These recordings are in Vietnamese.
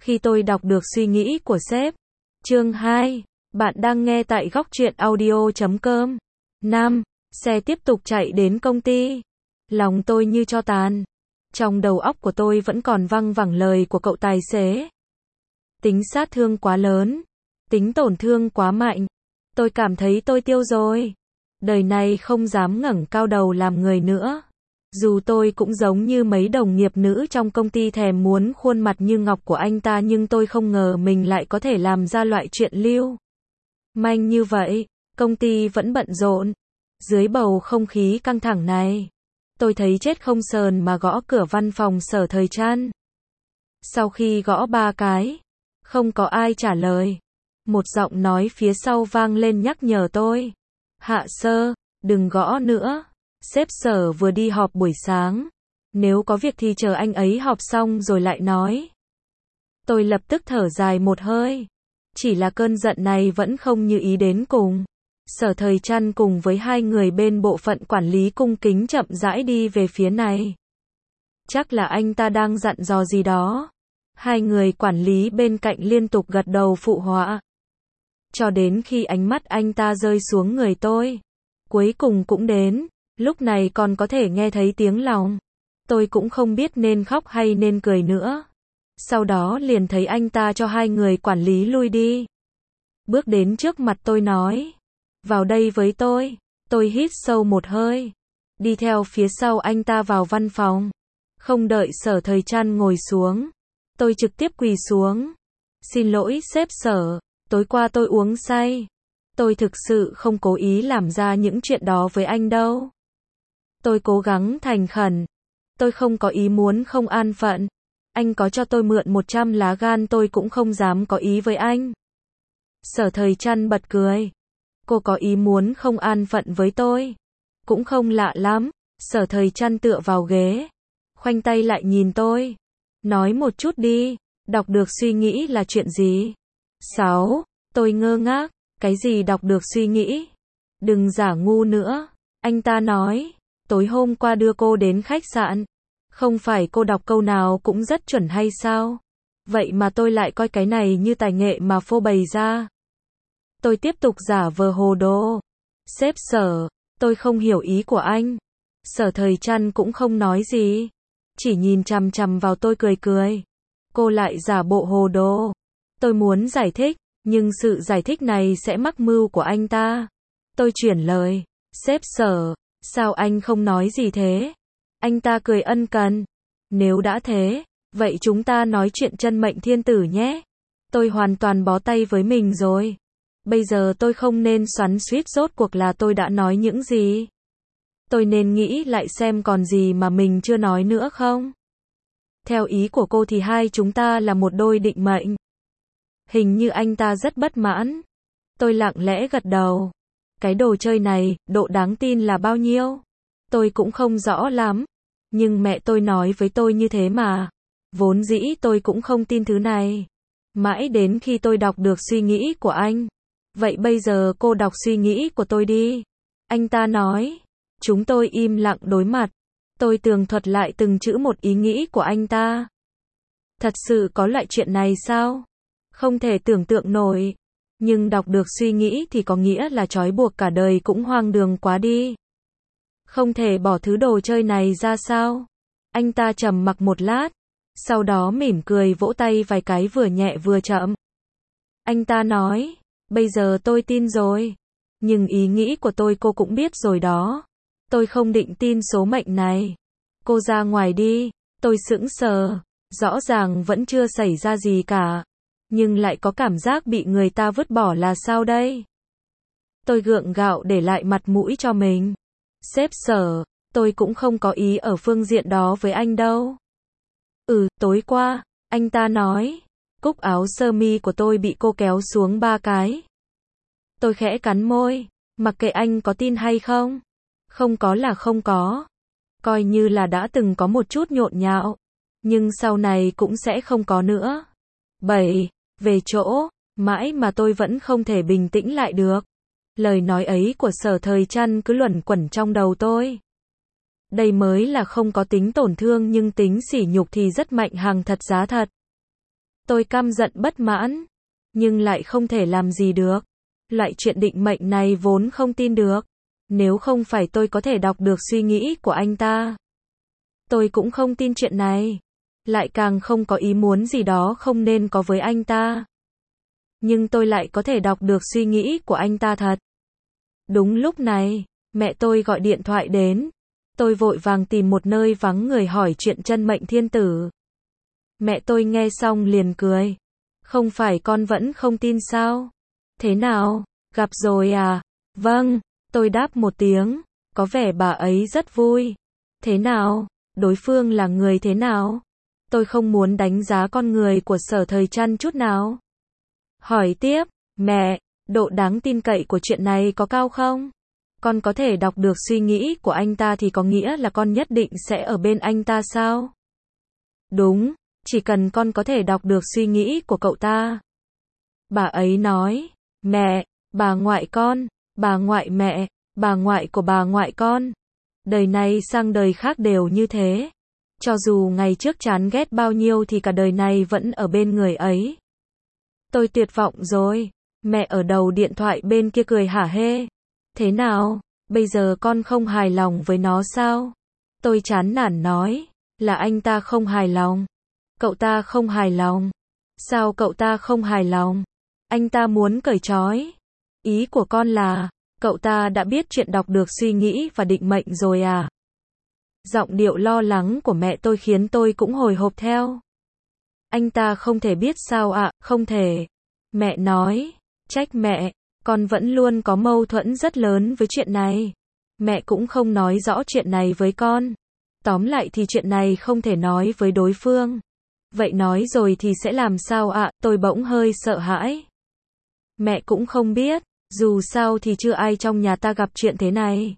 Khi tôi đọc được suy nghĩ của sếp. Chương 2. Bạn đang nghe tại góc truyện audio.com. 5. Xe tiếp tục chạy đến công ty. Lòng tôi như tro tàn. Trong đầu óc của tôi vẫn còn văng vẳng lời của cậu tài xế. Tính sát thương quá lớn. Tính tổn thương quá mạnh. Tôi cảm thấy tôi tiêu rồi. Đời này không dám ngẩng cao đầu làm người nữa. Dù tôi cũng giống như mấy đồng nghiệp nữ trong công ty thèm muốn khuôn mặt như ngọc của anh ta, nhưng tôi không ngờ mình lại có thể làm ra loại chuyện lưu manh như vậy. Công ty vẫn bận rộn. Dưới bầu không khí căng thẳng này, tôi thấy chết không sờn mà gõ cửa văn phòng Sở Thời Trăn. Sau khi gõ 3 cái, không có ai trả lời. Một giọng nói phía sau vang lên nhắc nhở tôi. Hạ sơ, đừng gõ nữa. Sếp Sở vừa đi họp buổi sáng. Nếu có việc thì chờ anh ấy họp xong rồi lại nói. Tôi lập tức thở dài một hơi. Chỉ là cơn giận này vẫn không như ý đến cùng. Sở Thời Trăn cùng với 2 người bên bộ phận quản lý cung kính chậm rãi đi về phía này. Chắc là anh ta đang dặn dò gì đó. 2 người quản lý bên cạnh liên tục gật đầu phụ họa. Cho đến khi ánh mắt anh ta rơi xuống người tôi. Cuối cùng cũng đến. Lúc này còn có thể nghe thấy tiếng lòng. Tôi cũng không biết nên khóc hay nên cười nữa. Sau đó liền thấy anh ta cho 2 người quản lý lui đi. Bước đến trước mặt tôi nói. Vào đây với tôi. Tôi hít sâu một hơi. Đi theo phía sau anh ta vào văn phòng. Không đợi Sở Thời Trăn ngồi xuống. Tôi trực tiếp quỳ xuống. Xin lỗi sếp Sở. Tối qua tôi uống say. Tôi thực sự không cố ý làm ra những chuyện đó với anh đâu. Tôi cố gắng thành khẩn. Tôi không có ý muốn không an phận. Anh có cho tôi mượn 100 lá gan tôi cũng không dám có ý với anh. Sở Thời Trăn bật cười. Cô có ý muốn không an phận với tôi. Cũng không lạ lắm. Sở Thời Trăn tựa vào ghế. Khoanh tay lại nhìn tôi. Nói một chút đi. Đọc được suy nghĩ là chuyện gì? 6. Tôi ngơ ngác. Cái gì đọc được suy nghĩ? Đừng giả ngu nữa. Anh ta nói. Tối hôm qua đưa cô đến khách sạn. Không phải cô đọc câu nào cũng rất chuẩn hay sao? Vậy mà tôi lại coi cái này như tài nghệ mà phô bày ra. Tôi tiếp tục giả vờ hồ đồ. Sếp Sở, tôi không hiểu ý của anh. Sở Thời Trăn cũng không nói gì. Chỉ nhìn chằm chằm vào tôi cười cười. Cô lại giả bộ hồ đồ. Tôi muốn giải thích, nhưng sự giải thích này sẽ mắc mưu của anh ta. Tôi chuyển lời. Sếp Sở, sao anh không nói gì thế? Anh ta cười ân cần. Nếu đã thế, vậy chúng ta nói chuyện chân mệnh thiên tử nhé. Tôi hoàn toàn bó tay với mình rồi. Bây giờ tôi không nên xoắn xuýt rốt cuộc là tôi đã nói những gì. Tôi nên nghĩ lại xem còn gì mà mình chưa nói nữa không? Theo ý của cô thì hai chúng ta là một đôi định mệnh. Hình như anh ta rất bất mãn. Tôi lặng lẽ gật đầu. Cái đồ chơi này, độ đáng tin là bao nhiêu? Tôi cũng không rõ lắm. Nhưng mẹ tôi nói với tôi như thế mà. Vốn dĩ tôi cũng không tin thứ này. Mãi đến khi tôi đọc được suy nghĩ của anh. Vậy bây giờ cô đọc suy nghĩ của tôi đi. Anh ta nói. Chúng tôi im lặng đối mặt. Tôi tường thuật lại từng chữ một ý nghĩ của anh ta. Thật sự có loại chuyện này sao? Không thể tưởng tượng nổi. Nhưng đọc được suy nghĩ thì có nghĩa là trói buộc cả đời cũng hoang đường quá đi. Không thể bỏ thứ đồ chơi này ra sao? Anh ta trầm mặc một lát. Sau đó mỉm cười vỗ tay vài cái vừa nhẹ vừa chậm. Anh ta nói. Bây giờ tôi tin rồi. Nhưng ý nghĩ của tôi cô cũng biết rồi đó. Tôi không định tin số mệnh này. Cô ra ngoài đi. Tôi sững sờ. Rõ ràng vẫn chưa xảy ra gì cả. Nhưng lại có cảm giác bị người ta vứt bỏ là sao đây? Tôi gượng gạo để lại mặt mũi cho mình. Sếp Sở, tôi cũng không có ý ở phương diện đó với anh đâu. Tối qua, anh ta nói, cúc áo sơ mi của tôi bị cô kéo xuống 3 cái. Tôi khẽ cắn môi, mặc kệ anh có tin hay không. Không có là không có. Coi như là đã từng có một chút nhộn nhạo. Nhưng sau này cũng sẽ không có nữa. 7. Về chỗ, mãi mà tôi vẫn không thể bình tĩnh lại được. Lời nói ấy của Sở Thời Trăn cứ luẩn quẩn trong đầu tôi. Đây mới là không có tính tổn thương nhưng tính sỉ nhục thì rất mạnh hàng thật giá thật. Tôi căm giận bất mãn, nhưng lại không thể làm gì được. Loại chuyện định mệnh này vốn không tin được. Nếu không phải tôi có thể đọc được suy nghĩ của anh ta, tôi cũng không tin chuyện này. Lại càng không có ý muốn gì đó không nên có với anh ta. Nhưng tôi lại có thể đọc được suy nghĩ của anh ta thật. Đúng lúc này, mẹ tôi gọi điện thoại đến. Tôi vội vàng tìm một nơi vắng người hỏi chuyện chân mệnh thiên tử. Mẹ tôi nghe xong liền cười. Không phải con vẫn không tin sao? Thế nào, gặp rồi à? Vâng, tôi đáp một tiếng. Có vẻ bà ấy rất vui. Thế nào, đối phương là người thế nào? Tôi không muốn đánh giá con người của Sở Thời Trăn chút nào. Hỏi tiếp, mẹ, độ đáng tin cậy của chuyện này có cao không? Con có thể đọc được suy nghĩ của anh ta thì có nghĩa là con nhất định sẽ ở bên anh ta sao? Đúng, chỉ cần con có thể đọc được suy nghĩ của cậu ta. Bà ấy nói, mẹ, bà ngoại con, bà ngoại mẹ, bà ngoại của bà ngoại con. Đời này sang đời khác đều như thế. Cho dù ngày trước chán ghét bao nhiêu thì cả đời này vẫn ở bên người ấy. Tôi tuyệt vọng rồi. Mẹ ở đầu điện thoại bên kia cười hả hê. Thế nào, bây giờ con không hài lòng với nó sao? Tôi chán nản nói, là anh ta không hài lòng. Cậu ta không hài lòng. Sao cậu ta không hài lòng? Anh ta muốn cởi trói. Ý của con là, cậu ta đã biết chuyện đọc được suy nghĩ và định mệnh rồi à? Giọng điệu lo lắng của mẹ tôi khiến tôi cũng hồi hộp theo. Anh ta không thể biết sao ạ, không thể. Mẹ nói, trách mẹ, con vẫn luôn có mâu thuẫn rất lớn với chuyện này. Mẹ cũng không nói rõ chuyện này với con. Tóm lại thì chuyện này không thể nói với đối phương. Vậy nói rồi thì sẽ làm sao ạ? Tôi bỗng hơi sợ hãi. Mẹ cũng không biết, dù sao thì chưa ai trong nhà ta gặp chuyện thế này.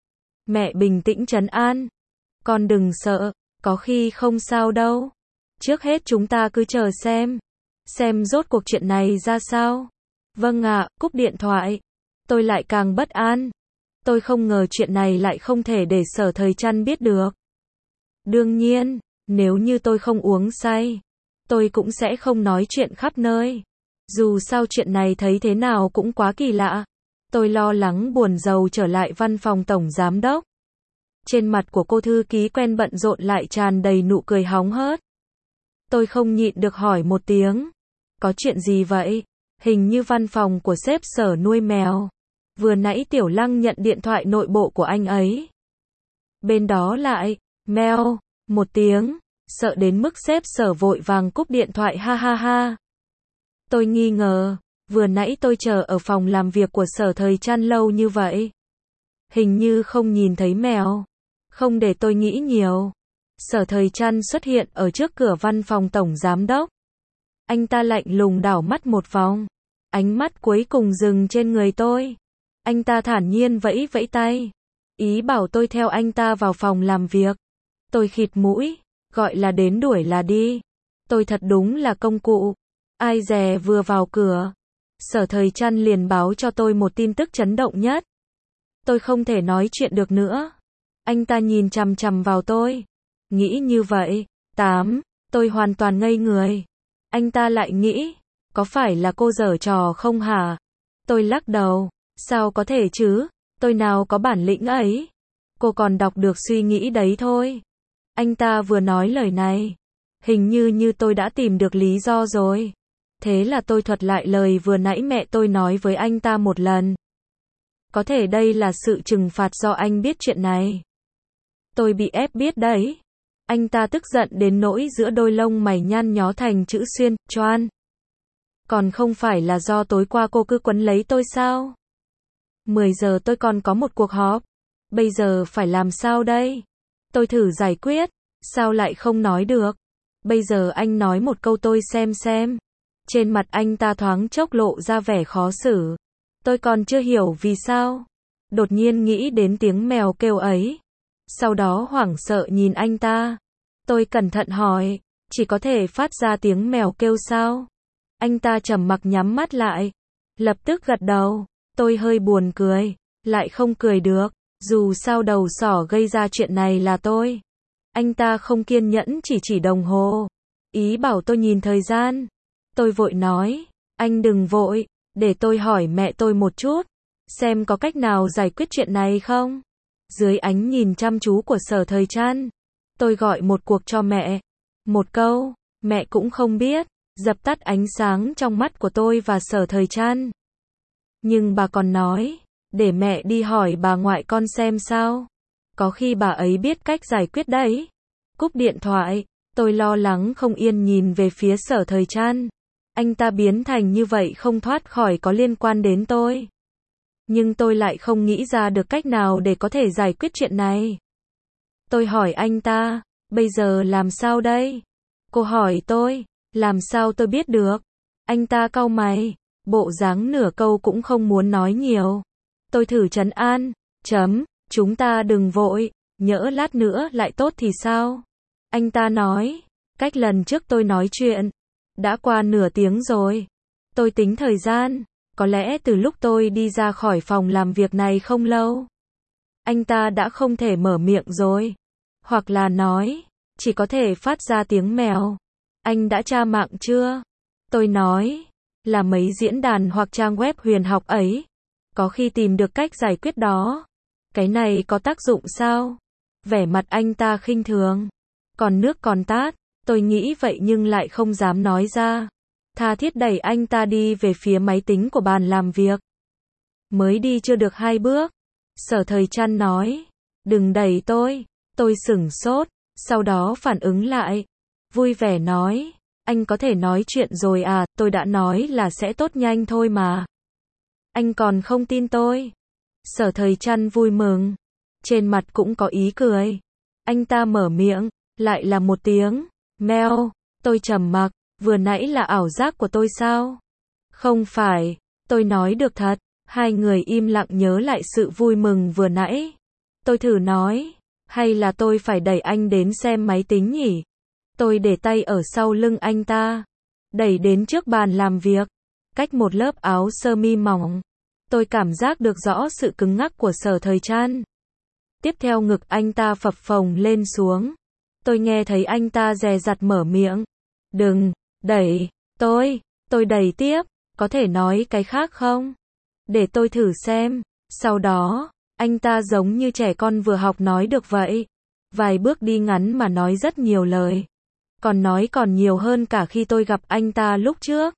Mẹ bình tĩnh trấn an. Con đừng sợ, có khi không sao đâu. Trước hết chúng ta cứ chờ xem rốt cuộc chuyện này ra sao. Vâng ạ, cúp điện thoại. Tôi lại càng bất an. Tôi không ngờ chuyện này lại không thể để Sở Thời Trăn biết được. Đương nhiên, nếu như tôi không uống say, tôi cũng sẽ không nói chuyện khắp nơi. Dù sao chuyện này thấy thế nào cũng quá kỳ lạ. Tôi lo lắng buồn rầu trở lại văn phòng tổng giám đốc. Trên mặt của cô thư ký quen bận rộn lại tràn đầy nụ cười hóng hớt. Tôi không nhịn được hỏi một tiếng. Có chuyện gì vậy? Hình như văn phòng của sếp Sở nuôi mèo. Vừa nãy Tiểu Lăng nhận điện thoại nội bộ của anh ấy. Bên đó lại, mèo, một tiếng, sợ đến mức sếp Sở vội vàng cúp điện thoại ha ha ha. Tôi nghi ngờ, vừa nãy tôi chờ ở phòng làm việc của Sở Thời Trăn lâu như vậy. Hình như không nhìn thấy mèo. Không để tôi nghĩ nhiều. Sở Thời Trăn xuất hiện ở trước cửa văn phòng tổng giám đốc. Anh ta lạnh lùng đảo mắt một vòng. Ánh mắt cuối cùng dừng trên người tôi. Anh ta thản nhiên vẫy vẫy tay. Ý bảo tôi theo anh ta vào phòng làm việc. Tôi khịt mũi. Gọi là đến đuổi là đi. Tôi thật đúng là công cụ. Ai dè vừa vào cửa. Sở Thời Trăn liền báo cho tôi một tin tức chấn động nhất. Tôi không thể nói chuyện được nữa. Anh ta nhìn chằm chằm vào tôi. Nghĩ như vậy. Tôi hoàn toàn ngây người. Anh ta lại nghĩ. Có phải là cô giở trò không hả? Tôi lắc đầu. Sao có thể chứ? Tôi nào có bản lĩnh ấy. Cô còn đọc được suy nghĩ đấy thôi. Anh ta vừa nói lời này. Hình như tôi đã tìm được lý do rồi. Thế là tôi thuật lại lời vừa nãy mẹ tôi nói với anh ta một lần. Có thể đây là sự trừng phạt do anh biết chuyện này. Tôi bị ép biết đấy. Anh ta tức giận đến nỗi giữa đôi lông mày nhăn nhó thành chữ xuyên, choan. Còn không phải là do tối qua cô cứ quấn lấy tôi sao? 10 giờ tôi còn có một cuộc họp. Bây giờ phải làm sao đây? Tôi thử giải quyết. Sao lại không nói được? Bây giờ anh nói một câu tôi xem. Trên mặt anh ta thoáng chốc lộ ra vẻ khó xử. Tôi còn chưa hiểu vì sao. Đột nhiên nghĩ đến tiếng mèo kêu ấy. Sau đó hoảng sợ nhìn anh ta. Tôi cẩn thận hỏi. Chỉ có thể phát ra tiếng mèo kêu sao? Anh ta trầm mặc nhắm mắt lại. Lập tức gật đầu. Tôi hơi buồn cười. Lại không cười được. Dù sao đầu sỏ gây ra chuyện này là tôi. Anh ta không kiên nhẫn chỉ đồng hồ. Ý bảo tôi nhìn thời gian. Tôi vội nói, anh đừng vội, để tôi hỏi mẹ tôi một chút, xem có cách nào giải quyết chuyện này không. Dưới ánh nhìn chăm chú của Sở Thời Trăn, tôi gọi một cuộc cho mẹ. Một câu, mẹ cũng không biết, dập tắt ánh sáng trong mắt của tôi và Sở Thời Trăn. Nhưng bà còn nói, để mẹ đi hỏi bà ngoại con xem sao. Có khi bà ấy biết cách giải quyết đấy. Cúp điện thoại, tôi lo lắng không yên nhìn về phía Sở Thời Trăn. Anh ta biến thành như vậy không thoát khỏi có liên quan đến tôi. Nhưng tôi lại không nghĩ ra được cách nào để có thể giải quyết chuyện này. Tôi hỏi anh ta, bây giờ làm sao đây? Cô hỏi tôi, làm sao tôi biết được? Anh ta cau mày, bộ dáng nửa câu cũng không muốn nói nhiều. Tôi thử trấn an, chúng ta đừng vội, nhỡ lát nữa lại tốt thì sao? Anh ta nói, cách lần trước tôi nói chuyện, đã qua nửa tiếng rồi. Tôi tính thời gian, có lẽ từ lúc tôi đi ra khỏi phòng làm việc này không lâu. Anh ta đã không thể mở miệng rồi. Hoặc là nói, chỉ có thể phát ra tiếng mèo. Anh đã tra mạng chưa? Tôi nói, là mấy diễn đàn hoặc trang web huyền học ấy. Có khi tìm được cách giải quyết đó. Cái này có tác dụng sao? Vẻ mặt anh ta khinh thường. Còn nước còn tát, tôi nghĩ vậy nhưng lại không dám nói ra. Tha thiết đẩy anh ta đi về phía máy tính của bàn làm việc. Mới đi chưa được 2 bước. Sở Thời Trăn nói, đừng đẩy tôi sửng sốt, sau đó phản ứng lại. Vui vẻ nói, anh có thể nói chuyện rồi à, tôi đã nói là sẽ tốt nhanh thôi mà. Anh còn không tin tôi. Sở Thời Trăn vui mừng, trên mặt cũng có ý cười. Anh ta mở miệng, lại là một tiếng meo. Tôi trầm mặc, vừa nãy là ảo giác của tôi sao? Không phải, tôi nói được thật. Hai người im lặng nhớ lại sự vui mừng vừa nãy. Tôi thử nói, hay là tôi phải đẩy anh đến xem máy tính nhỉ? Tôi để tay ở sau lưng anh ta, đẩy đến trước bàn làm việc, cách một lớp áo sơ mi mỏng. Tôi cảm giác được rõ sự cứng ngắc của Sở Thời Trăn. Tiếp theo ngực anh ta phập phồng lên xuống. Tôi nghe thấy anh ta dè dặt mở miệng. Đừng, đẩy, tôi đẩy tiếp, có thể nói cái khác không? Để tôi thử xem. Sau đó, anh ta giống như trẻ con vừa học nói được vậy. Vài bước đi ngắn mà nói rất nhiều lời. Nói còn nhiều hơn cả khi tôi gặp anh ta lúc trước.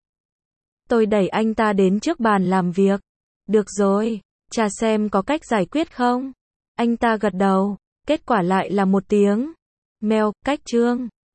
Tôi đẩy anh ta đến trước bàn làm việc. Được rồi, tra xem có cách giải quyết không? Anh ta gật đầu, kết quả lại là một tiếng meo. Cách chương